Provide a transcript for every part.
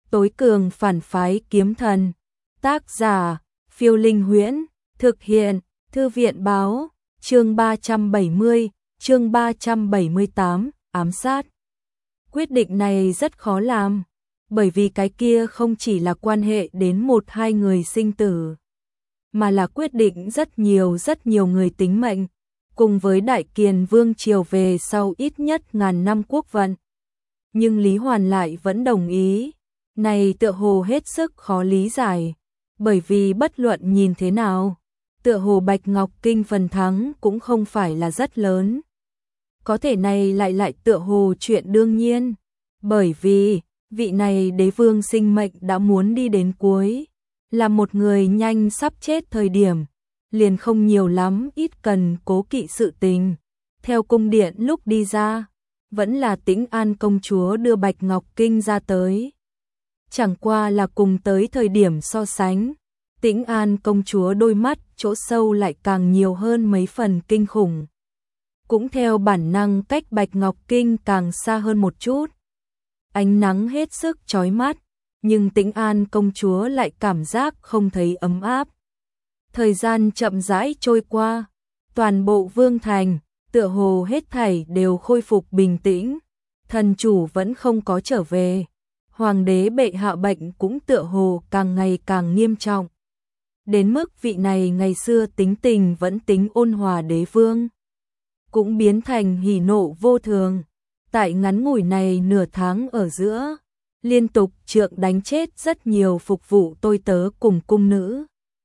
tối cường phản phái kiếm thần. Tác giả, Phiêu Linh Huyễn, thực hiện, Thư viện báo, chương 370, chương 378, ám sát. Quyết định này rất khó làm, bởi vì cái kia không chỉ là quan hệ đến một hai người sinh tử, mà là quyết định rất nhiều người tính mệnh, cùng với Đại Kiền Vương triều về sau ít nhất ngàn năm quốc vận. Nhưng Lý Hoàn lại vẫn đồng ý, này tựa hồ hết sức khó lý giải, bởi vì bất luận nhìn thế nào, tựa hồ Bạch Ngọc Kinh phần thắng cũng không phải là rất lớn. Có thể này lại tựa hồ chuyện đương nhiên, bởi vì vị này đế vương sinh mệnh đã muốn đi đến cuối, là một người nhanh sắp chết thời điểm, liền không nhiều lắm ít cần cố kỵ sự tình. Theo cung điện lúc đi ra, vẫn là Tĩnh An công chúa đưa Bạch Ngọc Kinh ra tới. Chẳng qua là cùng tới thời điểm so sánh, Tĩnh An công chúa đôi mắt chỗ sâu lại càng nhiều hơn mấy phần kinh khủng. Cũng theo bản năng cách Bạch Ngọc Kinh càng xa hơn một chút. Ánh nắng hết sức chói mắt, nhưng Tĩnh An công chúa lại cảm giác không thấy ấm áp. Thời gian chậm rãi trôi qua, toàn bộ vương thành, tựa hồ hết thảy đều khôi phục bình tĩnh, thần chủ vẫn không có trở về. Hoàng đế bệ hạ bệnh cũng tựa hồ càng ngày càng nghiêm trọng. Đến mức vị này ngày xưa tính tình vẫn tính ôn hòa đế vương, cũng biến thành hỉ nộ vô thường. Tại ngắn ngủi này nửa tháng ở giữa, liên tục trượng đánh chết rất nhiều phục vụ tôi tớ cùng cung nữ.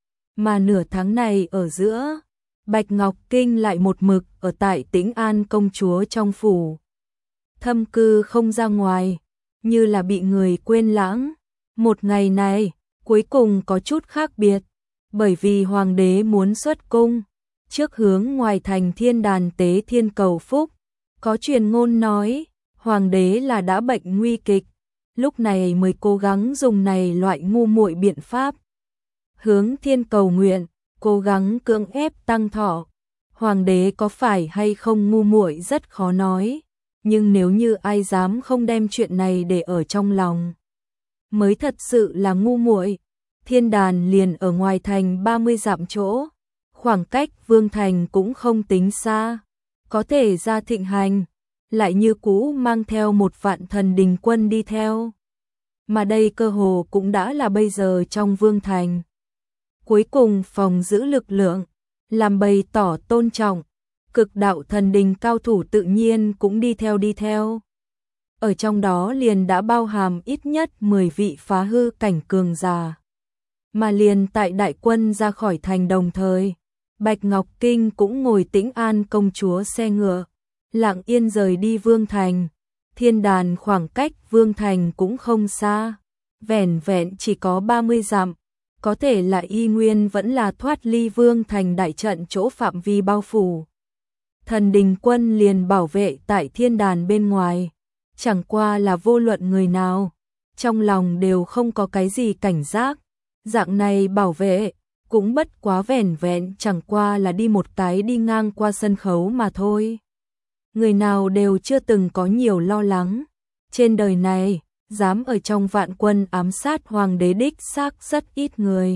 Mà nửa tháng này ở giữa, Bạch Ngọc Kinh lại một mực ở tại Tĩnh An công chúa trong phủ. Thâm cư không ra ngoài, như là bị người quên lãng. Một ngày này, cuối cùng có chút khác biệt, bởi vì hoàng đế muốn xuất cung, trước hướng ngoài thành thiên đàn tế thiên cầu phúc. Có truyền ngôn nói, hoàng đế là đã bệnh nguy kịch, lúc này mới cố gắng dùng này loại ngu muội biện pháp. Hướng thiên cầu nguyện, cố gắng cưỡng ép tăng thọ. Hoàng đế có phải hay không ngu muội rất khó nói, nhưng nếu như ai dám không đem chuyện này để ở trong lòng, mới thật sự là ngu muội. Thiên đàn liền ở ngoài thành 30 dặm chỗ, khoảng cách vương thành cũng không tính xa, có thể ra thịnh hành, lại như cũ mang theo một vạn thần đình quân đi theo. Mà đây cơ hồ cũng đã là bây giờ trong vương thành. Cuối cùng phòng giữ lực lượng, làm bày tỏ tôn trọng, cực đạo thần đình cao thủ tự nhiên cũng đi theo. Ở trong đó liền đã bao hàm ít nhất 10 vị phá hư cảnh cường giả. Mà liền tại đại quân ra khỏi thành đồng thời, Bạch Ngọc Kinh cũng ngồi Tĩnh An công chúa xe ngựa, lặng yên rời đi vương thành. Thiên đàn khoảng cách vương thành cũng không xa, vẻn vẹn chỉ có 30 dặm, có thể là y nguyên vẫn là thoát ly vương thành đại trận chỗ phạm vi bao phủ. Thần đình quân liền bảo vệ tại thiên đàn bên ngoài, chẳng qua là vô luận người nào, trong lòng đều không có cái gì cảnh giác. Dạng này bảo vệ, cũng bất quá vẻn vẹn chẳng qua là đi một cái đi ngang qua sân khấu mà thôi. Người nào đều chưa từng có nhiều lo lắng. Trên đời này, dám ở trong vạn quân ám sát hoàng đế đích xác rất ít người.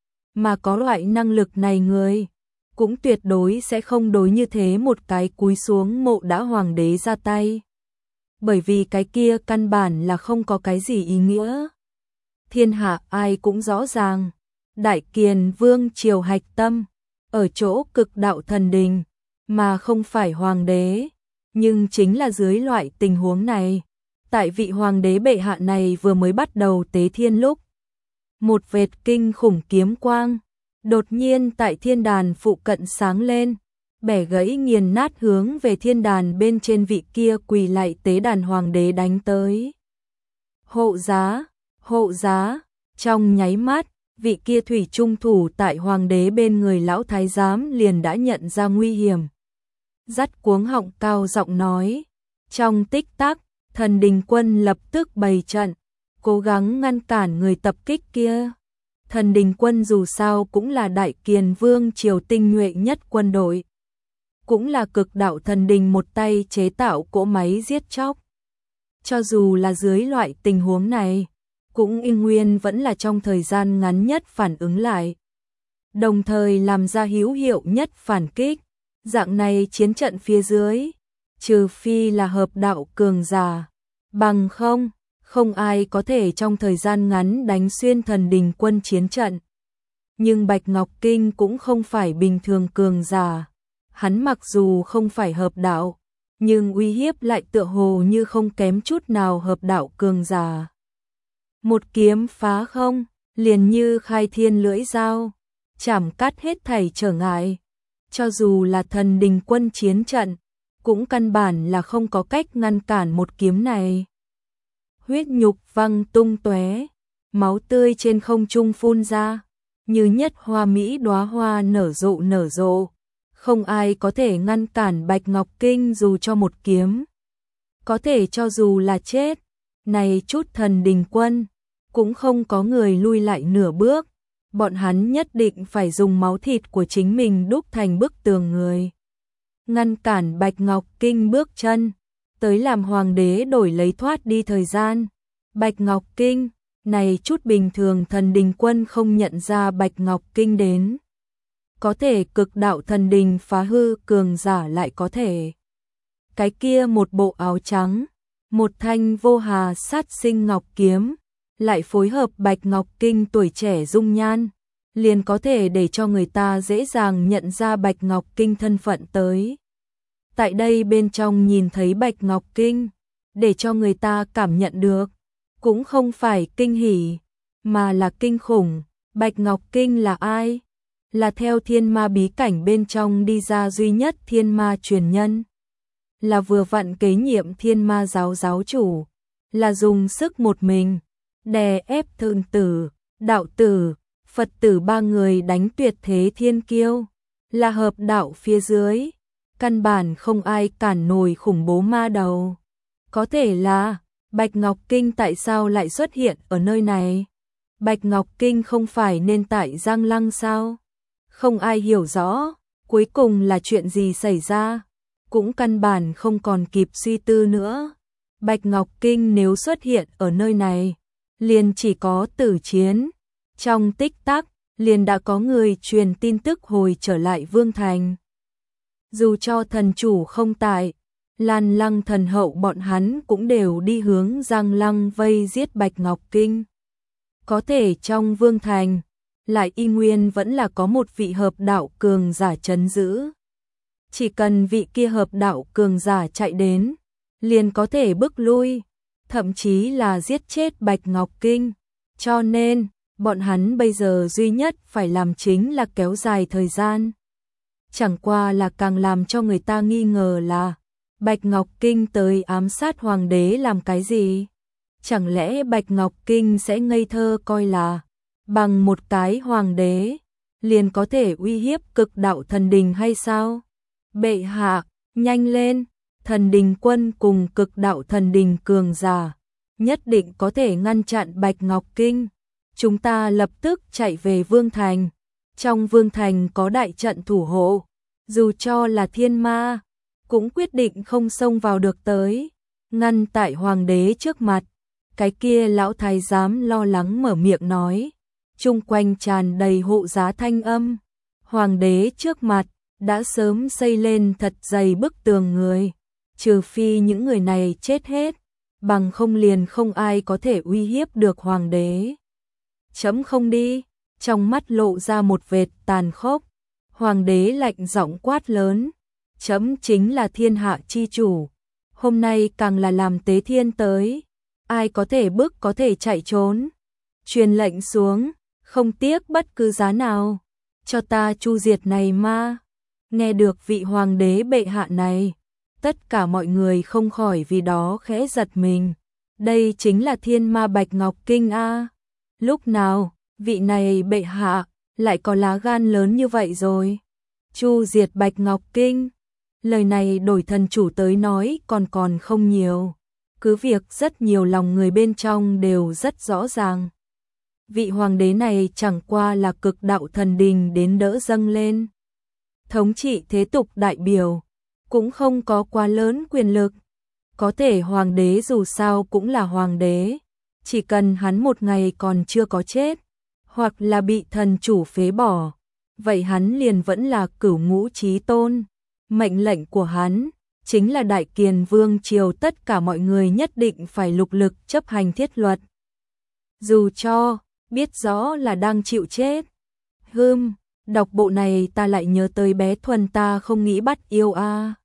Mà có loại năng lực này người, cũng tuyệt đối sẽ không đối như thế một cái cúi xuống mộ đã hoàng đế ra tay. Bởi vì cái kia căn bản là không có cái gì ý nghĩa. Thiên hạ ai cũng rõ ràng, Đại Kiền Vương triều hạch tâm, ở chỗ cực đạo thần đình, mà không phải hoàng đế. Nhưng chính là dưới loại tình huống này, tại vị hoàng đế bệ hạ này vừa mới bắt đầu tế thiên lúc, một vệt kinh khủng kiếm quang, đột nhiên tại thiên đàn phụ cận sáng lên, bẻ gãy nghiền nát hướng về thiên đàn bên trên vị kia quỳ lạy tế đàn hoàng đế đánh tới. Hộ giá, trong nháy mắt, vị kia thủy trung thủ tại hoàng đế bên người lão thái giám liền đã nhận ra nguy hiểm. Dắt cuống họng cao giọng nói, trong tích tắc, thần đình quân lập tức bày trận, cố gắng ngăn cản người tập kích kia. Thần đình quân dù sao cũng là Đại Kiền Vương triều tinh nhuệ nhất quân đội, cũng là cực đạo thần đình một tay chế tạo cỗ máy giết chóc. Cho dù là dưới loại tình huống này, cũng y nguyên vẫn là trong thời gian ngắn nhất phản ứng lại, đồng thời làm ra hữu hiệu nhất phản kích. Dạng này chiến trận phía dưới, trừ phi là hợp đạo cường giả, bằng không ai có thể trong thời gian ngắn đánh xuyên Thần Đình quân chiến trận. Nhưng Bạch Ngọc Kinh cũng không phải bình thường cường giả, hắn mặc dù không phải hợp đạo, nhưng uy hiếp lại tựa hồ như không kém chút nào hợp đạo cường giả. Một kiếm phá không, liền như khai thiên lưỡi dao, chảm cắt hết thảy trở ngại. Cho dù là Thần Đình quân chiến trận, cũng căn bản là không có cách ngăn cản một kiếm này. Huyết nhục văng tung tóe, máu tươi trên không trung phun ra, như nhất hoa mỹ đóa hoa nở rộ. Không ai có thể ngăn cản Bạch Ngọc Kinh dù cho một kiếm. Có thể cho dù là chết, này chút Thần Đình quân, cũng không có người lui lại nửa bước. Bọn hắn nhất định phải dùng máu thịt của chính mình đúc thành bức tường người, ngăn cản Bạch Ngọc Kinh bước chân, tới làm hoàng đế đổi lấy thoát đi thời gian. Bạch Ngọc Kinh, này chút bình thường Thần Đình quân không nhận ra Bạch Ngọc Kinh đến. Có thể cực đạo thần đình phá hư cường giả lại có thể. Cái kia một bộ áo trắng, một thanh vô hà sát sinh ngọc kiếm, lại phối hợp Bạch Ngọc Kinh tuổi trẻ dung nhan, liền có thể để cho người ta dễ dàng nhận ra Bạch Ngọc Kinh thân phận tới. Tại đây bên trong nhìn thấy Bạch Ngọc Kinh, để cho người ta cảm nhận được, cũng không phải kinh hỉ, mà là kinh khủng. Bạch Ngọc Kinh là ai? Là theo thiên ma bí cảnh bên trong đi ra duy nhất thiên ma truyền nhân. Là vừa vặn kế nhiệm thiên ma giáo chủ. Là dùng sức một mình, đè ép thượng tử, đạo tử, Phật tử ba người đánh tuyệt thế thiên kiêu. Là hợp đạo phía dưới, căn bản không ai cản nổi khủng bố ma đầu. Có thể là, Bạch Ngọc Kinh tại sao lại xuất hiện ở nơi này? Bạch Ngọc Kinh không phải nên tại Giang Lăng sao? Không ai hiểu rõ, cuối cùng là chuyện gì xảy ra, cũng căn bản không còn kịp suy tư nữa. Bạch Ngọc Kinh nếu xuất hiện ở nơi này, liền chỉ có tử chiến. Trong tích tắc, liền đã có người truyền tin tức hồi trở lại Vương Thành. Dù cho thần chủ không tại, Lan Lăng thần hậu bọn hắn cũng đều đi hướng Giang Lăng vây giết Bạch Ngọc Kinh. Có thể trong Vương Thành, lại y nguyên vẫn là có một vị hợp đạo cường giả trấn giữ. Chỉ cần vị kia hợp đạo cường giả chạy đến, liền có thể bức lui, thậm chí là giết chết Bạch Ngọc Kinh. Cho nên, bọn hắn bây giờ duy nhất phải làm chính là kéo dài thời gian. Chẳng qua là càng làm cho người ta nghi ngờ là Bạch Ngọc Kinh tới ám sát hoàng đế làm cái gì? Chẳng lẽ Bạch Ngọc Kinh sẽ ngây thơ coi là bằng một cái hoàng đế liền có thể uy hiếp cực đạo thần đình hay sao? Bệ hạ, nhanh lên, Thần Đình quân cùng cực đạo thần đình cường giả nhất định có thể ngăn chặn Bạch Ngọc Kinh. Chúng ta lập tức chạy về Vương Thành. Trong Vương Thành có đại trận thủ hộ, dù cho là thiên ma, cũng quyết định không xông vào được tới, ngăn tại hoàng đế trước mặt. Cái kia lão thái giám lo lắng mở miệng nói, chung quanh tràn đầy hộ giá thanh âm. Hoàng đế trước mặt, đã sớm xây lên thật dày bức tường người, trừ phi những người này chết hết, bằng không liền không ai có thể uy hiếp được hoàng đế. Chấm không đi, trong mắt lộ ra một vệt tàn khốc, hoàng đế lạnh giọng quát lớn, chấm chính là thiên hạ chi chủ, hôm nay càng là làm tế thiên tới, ai có thể bước có thể chạy trốn. Truyền lệnh xuống, không tiếc bất cứ giá nào, cho ta chu diệt này ma. Nghe được vị hoàng đế bệ hạ này, tất cả mọi người không khỏi vì đó khẽ giật mình. Đây chính là thiên ma Bạch Ngọc Kinh a. Lúc nào, vị này bệ hạ lại có lá gan lớn như vậy rồi? Chu diệt Bạch Ngọc Kinh. Lời này đổi thần chủ tới nói còn không nhiều. Cứ việc rất nhiều lòng người bên trong đều rất rõ ràng. Vị hoàng đế này chẳng qua là cực đạo thần đình đến đỡ dâng lên. Thống trị thế tục đại biểu, cũng không có quá lớn quyền lực. Có thể hoàng đế dù sao cũng là hoàng đế, chỉ cần hắn một ngày còn chưa có chết, hoặc là bị thần chủ phế bỏ, vậy hắn liền vẫn là Cửu Ngũ Chí Tôn. Mệnh lệnh của hắn chính là Đại Kiền Vương triều tất cả mọi người nhất định phải lục lực chấp hành thiết luật. Dù cho biết rõ là đang chịu chết. Đọc bộ này ta lại nhớ tới bé Thuần ta không nghĩ bắt yêu a.